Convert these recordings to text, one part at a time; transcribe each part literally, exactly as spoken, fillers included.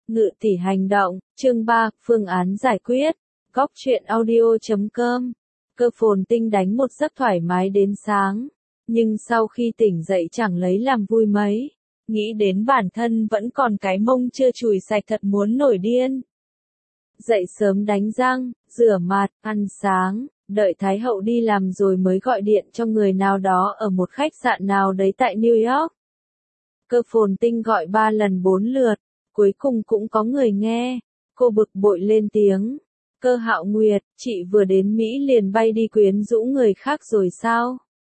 Ngự tỷ hành động, chương ba, phương án giải quyết. Góc truyện audio chấm com. Cơ Phồn Tinh đánh một giấc thoải mái đến sáng, nhưng sau khi tỉnh dậy chẳng lấy làm vui mấy, nghĩ đến bản thân vẫn còn cái mông chưa chùi sạch thật muốn nổi điên. Dậy sớm đánh răng, rửa mặt, ăn sáng, đợi Thái Hậu đi làm rồi mới gọi điện cho người nào đó ở một khách sạn nào đấy tại New York. Cơ Phồn Tinh gọi ba lần bốn lượt, cuối cùng cũng có người nghe. Cô bực bội lên tiếng. Cơ Hạo Nguyệt, chị vừa đến Mỹ liền bay đi quyến rũ người khác rồi sao?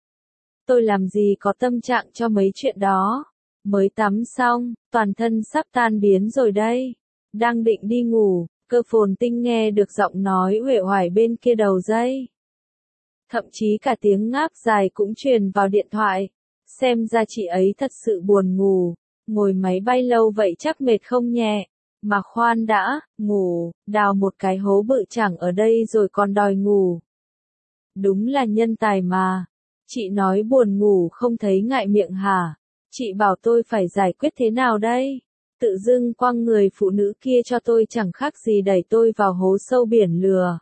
Tôi làm gì có tâm trạng cho mấy chuyện đó. Mới tắm xong, toàn thân sắp tan biến rồi đây. Đang định đi ngủ, Cơ Phồn Tinh nghe được giọng nói uể oải bên kia đầu dây. Thậm chí cả tiếng ngáp dài cũng truyền vào điện thoại. Xem ra chị ấy thật sự buồn ngủ. Ngồi máy bay lâu vậy chắc mệt không nhẹ. Mà khoan đã, ngủ, đào một cái hố bự chẳng ở đây rồi còn đòi ngủ. Đúng là nhân tài mà. Chị nói buồn ngủ không thấy ngại miệng hả? Chị bảo tôi phải giải quyết thế nào đây? Tự dưng quăng người phụ nữ kia cho tôi chẳng khác gì đẩy tôi vào hố sâu biển lừa.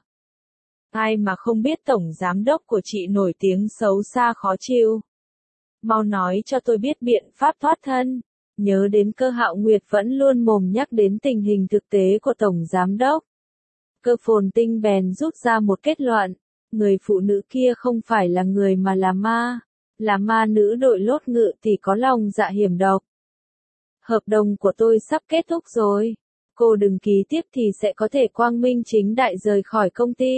Ai mà không biết tổng giám đốc của chị nổi tiếng xấu xa khó chịu. Mau nói cho tôi biết biện pháp thoát thân. Nhớ đến Cơ Hạo Nguyệt vẫn luôn mồm nhắc đến tình hình thực tế của Tổng Giám Đốc. Cơ Phồn Tinh bèn rút ra một kết luận. Người phụ nữ kia không phải là người mà là ma. Là ma nữ đội lốt ngự thì có lòng dạ hiểm độc. Hợp đồng của tôi sắp kết thúc rồi. Cô đừng ký tiếp thì sẽ có thể quang minh chính đại rời khỏi công ty.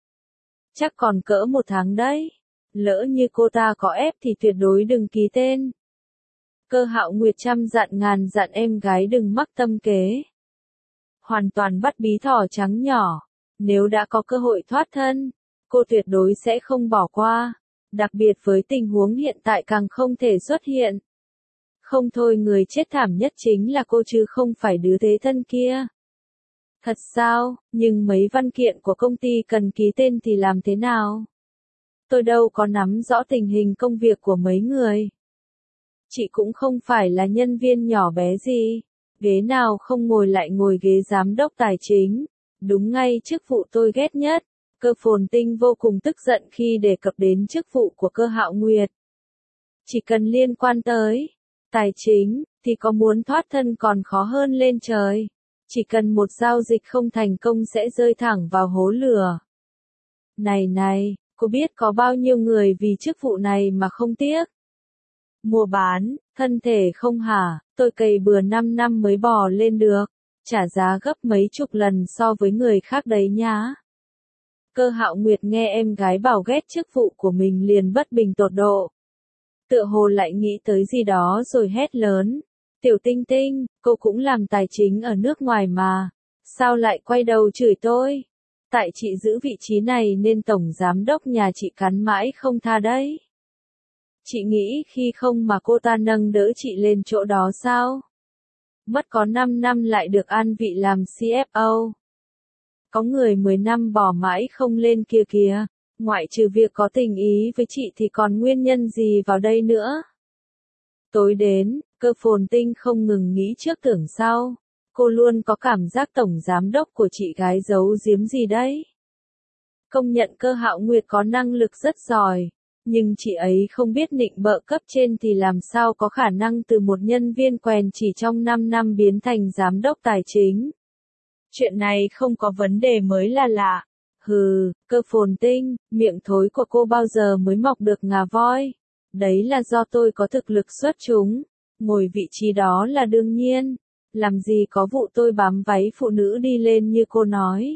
Chắc còn cỡ một tháng đấy. Lỡ như cô ta có ép thì tuyệt đối đừng ký tên. Cơ Hạo Nguyệt trăm dặn ngàn dặn em gái đừng mắc tâm kế. Hoàn toàn bắt bí thỏ trắng nhỏ. Nếu đã có cơ hội thoát thân, cô tuyệt đối sẽ không bỏ qua. Đặc biệt với tình huống hiện tại càng không thể xuất hiện. Không thôi người chết thảm nhất chính là cô chứ không phải đứa thế thân kia. Thật sao, nhưng mấy văn kiện của công ty cần ký tên thì làm thế nào? Tôi đâu có nắm rõ tình hình công việc của mấy người. Chị cũng không phải là nhân viên nhỏ bé gì. Ghế nào không ngồi lại ngồi ghế giám đốc tài chính. Đúng ngay chức vụ tôi ghét nhất. Cơ Phồn Tinh vô cùng tức giận khi đề cập đến chức vụ của Cơ Hạo Nguyệt. Chỉ cần liên quan tới tài chính, thì có muốn thoát thân còn khó hơn lên trời. Chỉ cần một giao dịch không thành công sẽ rơi thẳng vào hố lửa. Này này, cô biết có bao nhiêu người vì chức vụ này mà không tiếc. Mua bán, thân thể không hả, tôi cày bừa năm năm mới bò lên được, trả giá gấp mấy chục lần so với người khác đấy nhá. Cơ Hạo Nguyệt nghe em gái bảo ghét chức vụ của mình liền bất bình tột độ. Tựa hồ lại nghĩ tới gì đó rồi hét lớn. Tiểu Tinh Tinh, cô cũng làm tài chính ở nước ngoài mà, sao lại quay đầu chửi tôi? Tại chị giữ vị trí này nên tổng giám đốc nhà chị cắn mãi không tha đấy. Chị nghĩ khi không mà cô ta nâng đỡ chị lên chỗ đó sao? Mất có năm năm lại được an vị làm xê ép ô. Có người mười năm bỏ mãi không lên kia kìa, ngoại trừ việc có tình ý với chị thì còn nguyên nhân gì vào đây nữa? Tối đến, Cơ Phồn Tinh không ngừng nghĩ trước tưởng sau. Cô luôn có cảm giác tổng giám đốc của chị gái giấu giếm gì đấy. Công nhận Cơ Hạo Nguyệt có năng lực rất giỏi. Nhưng chị ấy không biết nịnh bợ cấp trên thì làm sao có khả năng từ một nhân viên quèn chỉ trong năm năm biến thành giám đốc tài chính. Chuyện này không có vấn đề mới là lạ. Hừ, Cơ Phồn Tinh, miệng thối của cô bao giờ mới mọc được ngà voi. Đấy là do tôi có thực lực xuất chúng. Ngồi vị trí đó là đương nhiên. Làm gì có vụ tôi bám váy phụ nữ đi lên như cô nói.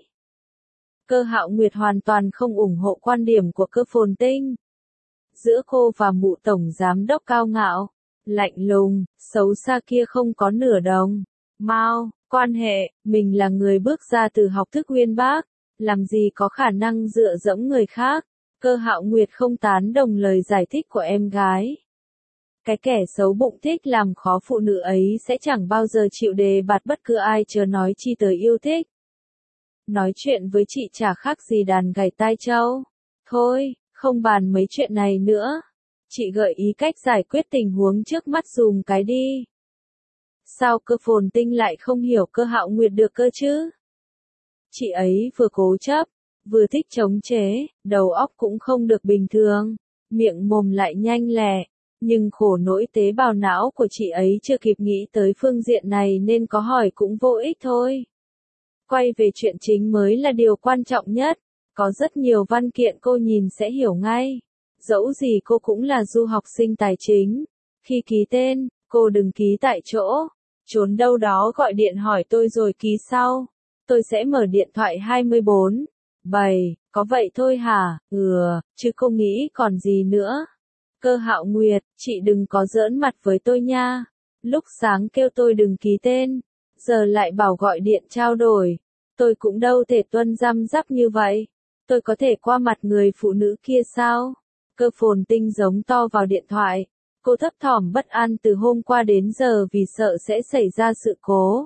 Cơ Hạo Nguyệt hoàn toàn không ủng hộ quan điểm của Cơ Phồn Tinh. Giữa cô và mụ tổng giám đốc cao ngạo, lạnh lùng, xấu xa kia không có nửa đồng. Mau, quan hệ, mình là người bước ra từ học thức uyên bác, làm gì có khả năng dựa dẫm người khác. Cơ Hạo Nguyệt không tán đồng lời giải thích của em gái. Cái kẻ xấu bụng thích làm khó phụ nữ ấy sẽ chẳng bao giờ chịu đề bạt bất cứ ai chớ nói chi tới yêu thích. Nói chuyện với chị chả khác gì đàn gảy tai trâu. Thôi, không bàn mấy chuyện này nữa. Chị gợi ý cách giải quyết tình huống trước mắt dùm cái đi. Sao Cơ Phồn Tinh lại không hiểu Cơ Hạo Nguyệt được cơ chứ? Chị ấy vừa cố chấp, vừa thích chống chế, đầu óc cũng không được bình thường, miệng mồm lại nhanh lẹ, nhưng khổ nỗi tế bào não của chị ấy chưa kịp nghĩ tới phương diện này nên có hỏi cũng vô ích thôi. Quay về chuyện chính mới là điều quan trọng nhất, có rất nhiều văn kiện cô nhìn sẽ hiểu ngay. Dẫu gì cô cũng là du học sinh tài chính, khi ký tên, cô đừng ký tại chỗ, trốn đâu đó gọi điện hỏi tôi rồi ký sau. Tôi sẽ mở điện thoại hai mươi bốn bảy, có vậy thôi hả? Ừ, chứ cô nghĩ còn gì nữa. Cơ Hạo Nguyệt, chị đừng có giỡn mặt với tôi nha. Lúc sáng kêu tôi đừng ký tên, giờ lại bảo gọi điện trao đổi. Tôi cũng đâu thể tuân răm rắp như vậy. Tôi có thể qua mặt người phụ nữ kia sao? Cơ Phồn Tinh giống to vào điện thoại. Cô thấp thỏm bất an từ hôm qua đến giờ vì sợ sẽ xảy ra sự cố.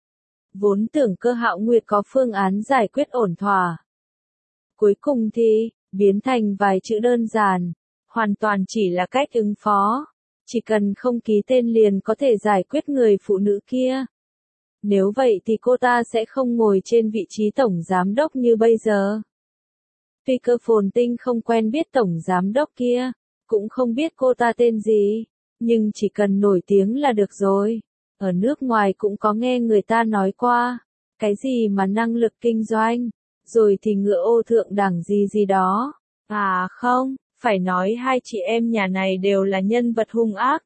Vốn tưởng Cơ Hạo Nguyệt có phương án giải quyết ổn thỏa. Cuối cùng thì, biến thành vài chữ đơn giản, hoàn toàn chỉ là cách ứng phó. Chỉ cần không ký tên liền có thể giải quyết người phụ nữ kia. Nếu vậy thì cô ta sẽ không ngồi trên vị trí tổng giám đốc như bây giờ. Tuy Cơ Phồn Tinh không quen biết tổng giám đốc kia, cũng không biết cô ta tên gì, nhưng chỉ cần nổi tiếng là được rồi. Ở nước ngoài cũng có nghe người ta nói qua, cái gì mà năng lực kinh doanh, rồi thì ngựa ô thượng đẳng gì gì đó. À không, phải nói hai chị em nhà này đều là nhân vật hung ác.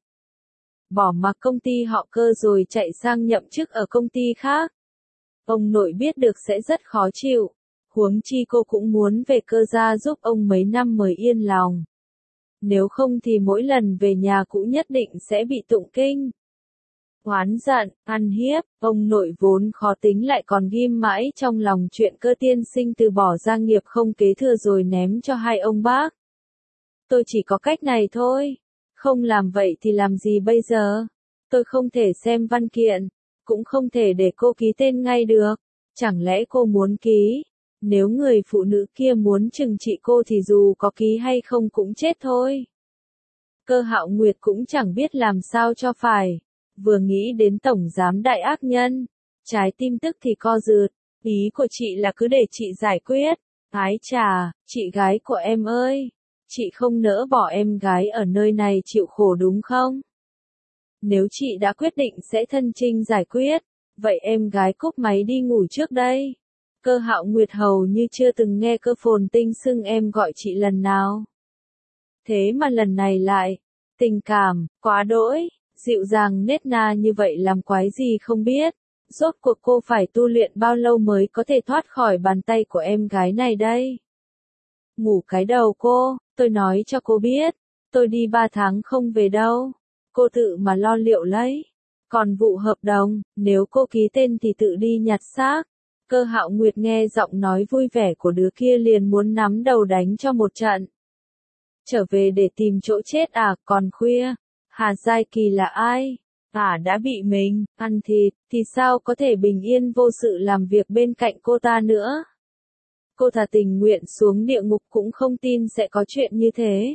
Bỏ mặc công ty họ Cơ rồi chạy sang nhậm chức ở công ty khác. Ông nội biết được sẽ rất khó chịu, huống chi cô cũng muốn về Cơ gia giúp ông mấy năm mới yên lòng. Nếu không thì mỗi lần về nhà cũ nhất định sẽ bị tụng kinh. Oán giận, ăn hiếp, ông nội vốn khó tính lại còn ghim mãi trong lòng chuyện Cơ tiên sinh từ bỏ gia nghiệp không kế thừa rồi ném cho hai ông bác. Tôi chỉ có cách này thôi, không làm vậy thì làm gì bây giờ? Tôi không thể xem văn kiện, cũng không thể để cô ký tên ngay được, chẳng lẽ cô muốn ký? Nếu người phụ nữ kia muốn trừng trị cô thì dù có ký hay không cũng chết thôi. Cơ Hạo Nguyệt cũng chẳng biết làm sao cho phải. Vừa nghĩ đến tổng giám đại ác nhân, trái tim tức thì co rụt. Ý của chị là cứ để chị giải quyết. Ái chà, chị gái của em ơi, chị không nỡ bỏ em gái ở nơi này chịu khổ đúng không? Nếu chị đã quyết định sẽ thân chinh giải quyết, vậy em gái cúp máy đi ngủ trước đây. Cơ Hạo Nguyệt hầu như chưa từng nghe Cơ Phồn Tinh xưng em gọi chị lần nào. Thế mà lần này lại, tình cảm, quá đỗi, dịu dàng nết na như vậy làm quái gì không biết. Rốt cuộc cô phải tu luyện bao lâu mới có thể thoát khỏi bàn tay của em gái này đây? Ngủ cái đầu cô, tôi nói cho cô biết, tôi đi ba tháng không về đâu. Cô tự mà lo liệu lấy. Còn vụ hợp đồng, nếu cô ký tên thì tự đi nhặt xác. Cơ Hạo Nguyệt nghe giọng nói vui vẻ của đứa kia liền muốn nắm đầu đánh cho một trận. Trở về để tìm chỗ chết à, còn khuya. Hà Giai Kỳ là ai? À đã bị mình, ăn thịt, thì sao có thể bình yên vô sự làm việc bên cạnh cô ta nữa? Cô thà tình nguyện xuống địa ngục cũng không tin sẽ có chuyện như thế.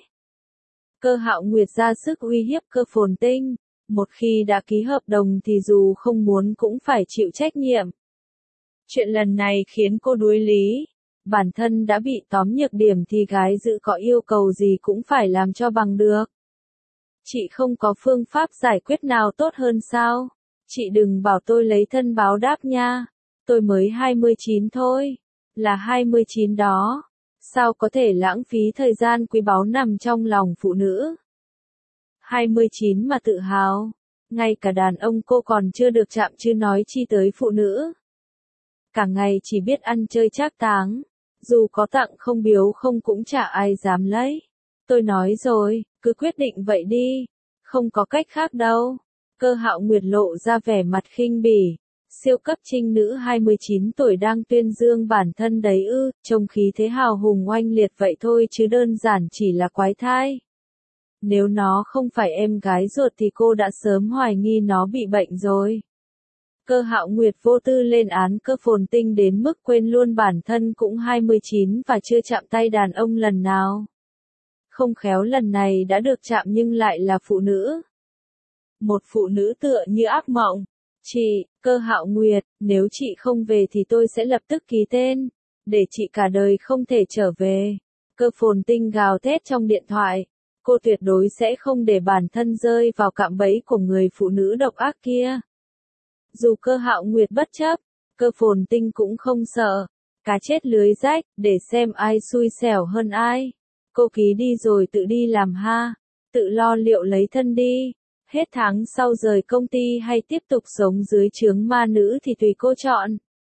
Cơ Hạo Nguyệt ra sức uy hiếp Cơ Phồn Tinh. Một khi đã ký hợp đồng thì dù không muốn cũng phải chịu trách nhiệm. Chuyện lần này khiến cô đuối lý. Bản thân đã bị tóm nhược điểm thì gái giữ có yêu cầu gì cũng phải làm cho bằng được. Chị không có phương pháp giải quyết nào tốt hơn sao? Chị đừng bảo tôi lấy thân báo đáp nha. Tôi mới hai mươi chín thôi. Là hai mươi chín đó. Sao có thể lãng phí thời gian quý báu nằm trong lòng phụ nữ? hai mươi chín mà tự hào. Ngay cả đàn ông cô còn chưa được chạm chứ nói chi tới phụ nữ. Cả ngày chỉ biết ăn chơi trác táng. Dù có tặng không biếu không cũng chả ai dám lấy. Tôi nói rồi, cứ quyết định vậy đi. Không có cách khác đâu. Cơ Hạo Nguyệt lộ ra vẻ mặt khinh bỉ. Siêu cấp trinh nữ hai mươi chín tuổi đang tuyên dương bản thân đấy ư, trông khí thế hào hùng oanh liệt vậy thôi chứ đơn giản chỉ là quái thai. Nếu nó không phải em gái ruột thì cô đã sớm hoài nghi nó bị bệnh rồi. Cơ Hạo Nguyệt vô tư lên án Cơ Phồn Tinh đến mức quên luôn bản thân cũng hai mươi chín và chưa chạm tay đàn ông lần nào. Không khéo lần này đã được chạm nhưng lại là phụ nữ. Một phụ nữ tựa như ác mộng. Chị, Cơ Hạo Nguyệt, nếu chị không về thì tôi sẽ lập tức ký tên, để chị cả đời không thể trở về. Cơ Phồn Tinh gào thét trong điện thoại. Cô tuyệt đối sẽ không để bản thân rơi vào cạm bẫy của người phụ nữ độc ác kia. Dù Cơ Hạo Nguyệt bất chấp, Cơ Phồn Tinh cũng không sợ. Cá chết lưới rách, để xem ai xui xẻo hơn ai. Cô ký đi rồi tự đi làm ha. Tự lo liệu lấy thân đi. Hết tháng sau rời công ty hay tiếp tục sống dưới trướng ma nữ thì tùy cô chọn.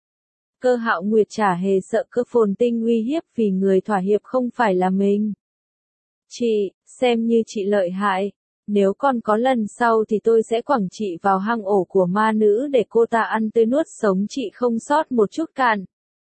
Cơ Hạo Nguyệt chả hề sợ Cơ Phồn Tinh uy hiếp vì người thỏa hiệp không phải là mình. Chị, xem như chị lợi hại. Nếu còn có lần sau thì tôi sẽ quẳng chị vào hang ổ của ma nữ để cô ta ăn tươi nuốt sống chị không sót một chút cạn.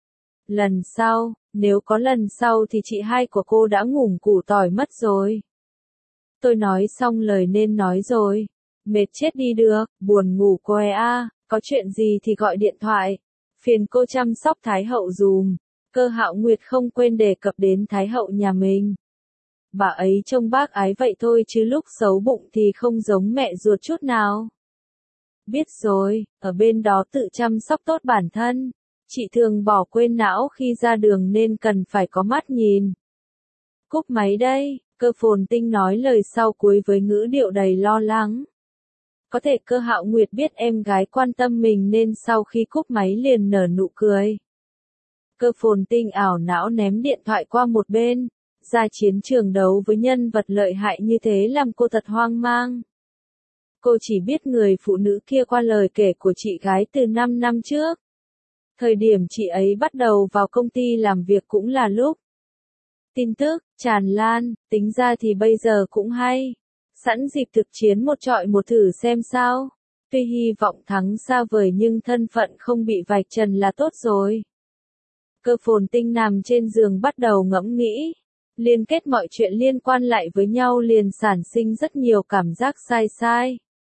Lần sau, nếu có lần sau thì chị hai của cô đã ngủm củ tỏi mất rồi. Tôi nói xong lời nên nói rồi. Mệt chết đi được, buồn ngủ què a, có chuyện gì thì gọi điện thoại. Phiền cô chăm sóc Thái hậu dùm. Cơ Hạo Nguyệt không quên đề cập đến Thái hậu nhà mình. Bà ấy trông bác ái vậy thôi chứ lúc xấu bụng thì không giống mẹ ruột chút nào. Biết rồi, ở bên đó tự chăm sóc tốt bản thân. Chị thường bỏ quên não khi ra đường nên cần phải có mắt nhìn. Cúp máy đây, Cơ Phồn Tinh nói lời sau cuối với ngữ điệu đầy lo lắng. Có thể Cơ Hạo Nguyệt biết em gái quan tâm mình nên sau khi cúp máy liền nở nụ cười. Cơ Phồn Tinh ảo não ném điện thoại qua một bên. Ra chiến trường đấu với nhân vật lợi hại như thế làm cô thật hoang mang. Cô chỉ biết người phụ nữ kia qua lời kể của chị gái từ năm năm trước. Thời điểm chị ấy bắt đầu vào công ty làm việc cũng là lúc tin tức tràn lan, tính ra thì bây giờ cũng hay. Sẵn dịp thực chiến một trọi một thử xem sao. Tuy hy vọng thắng xa vời nhưng thân phận không bị vạch trần là tốt rồi. Cơ Phồn Tinh nằm trên giường bắt đầu ngẫm nghĩ. Liên kết mọi chuyện liên quan lại với nhau liền sản sinh rất nhiều cảm giác sai sai.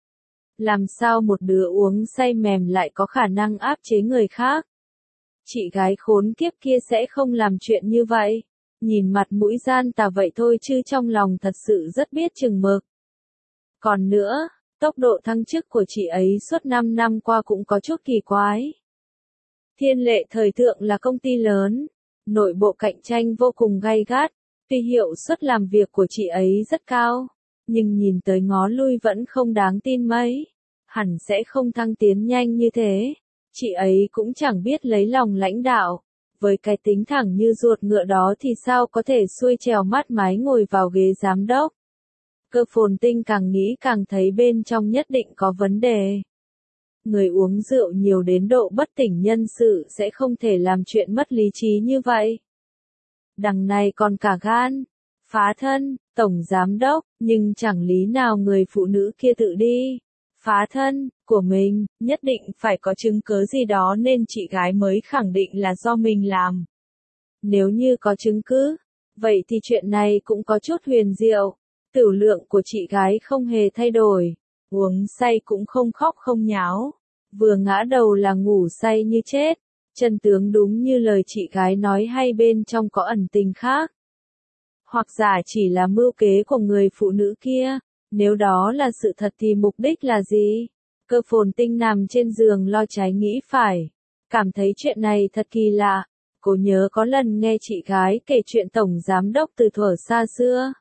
Làm sao một đứa uống say mềm lại có khả năng áp chế người khác? Chị gái khốn kiếp kia sẽ không làm chuyện như vậy. Nhìn mặt mũi gian tà vậy thôi chứ trong lòng thật sự rất biết chừng mực. Còn nữa, tốc độ thăng chức của chị ấy suốt năm năm qua cũng có chút kỳ quái. Thiên Lệ thời thượng là công ty lớn, nội bộ cạnh tranh vô cùng gay gắt. Tuy hiệu suất làm việc của chị ấy rất cao, nhưng nhìn tới ngó lui vẫn không đáng tin mấy. Hẳn sẽ không thăng tiến nhanh như thế. Chị ấy cũng chẳng biết lấy lòng lãnh đạo. Với cái tính thẳng như ruột ngựa đó thì sao có thể xuôi trèo mát mái ngồi vào ghế giám đốc. Cơ Phồn Tinh càng nghĩ càng thấy bên trong nhất định có vấn đề. Người uống rượu nhiều đến độ bất tỉnh nhân sự sẽ không thể làm chuyện mất lý trí như vậy. Đằng này còn cả gan, phá thân, tổng giám đốc, nhưng chẳng lý nào người phụ nữ kia tự đi. Phá thân, của mình, nhất định phải có chứng cớ gì đó nên chị gái mới khẳng định là do mình làm. Nếu như có chứng cứ, vậy thì chuyện này cũng có chút huyền diệu. Tửu lượng của chị gái không hề thay đổi, uống say cũng không khóc không nháo, vừa ngã đầu là ngủ say như chết. Chân tướng đúng như lời chị gái nói hay bên trong có ẩn tình khác. Hoặc giả chỉ là mưu kế của người phụ nữ kia, nếu đó là sự thật thì mục đích là gì? Cơ Phồn Tinh nằm trên giường lo trái nghĩ phải. Cảm thấy chuyện này thật kỳ lạ. Cô nhớ có lần nghe chị gái kể chuyện tổng giám đốc từ thuở xa xưa.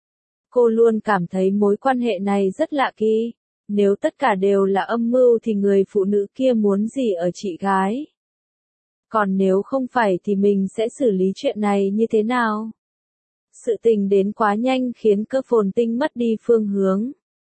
Cô luôn cảm thấy mối quan hệ này rất lạ kỳ. Nếu tất cả đều là âm mưu thì người phụ nữ kia muốn gì ở chị gái? Còn nếu không phải thì mình sẽ xử lý chuyện này như thế nào? Sự tình đến quá nhanh khiến Cơ Phồn Tinh mất đi phương hướng.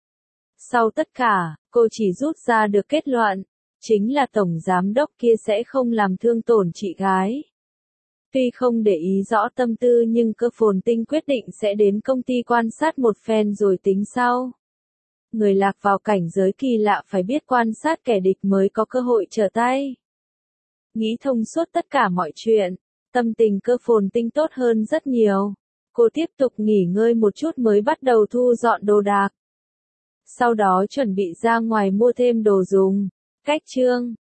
Sau tất cả, cô chỉ rút ra được kết luận, chính là tổng giám đốc kia sẽ không làm thương tổn chị gái. Tuy không để ý rõ tâm tư nhưng Cơ Phồn Tinh quyết định sẽ đến công ty quan sát một phen rồi tính sau. Người lạc vào cảnh giới kỳ lạ phải biết quan sát kẻ địch mới có cơ hội trở tay. Nghĩ thông suốt tất cả mọi chuyện, tâm tình Cơ Phồn Tinh tốt hơn rất nhiều. Cô tiếp tục nghỉ ngơi một chút mới bắt đầu thu dọn đồ đạc. Sau đó chuẩn bị ra ngoài mua thêm đồ dùng. Cách chương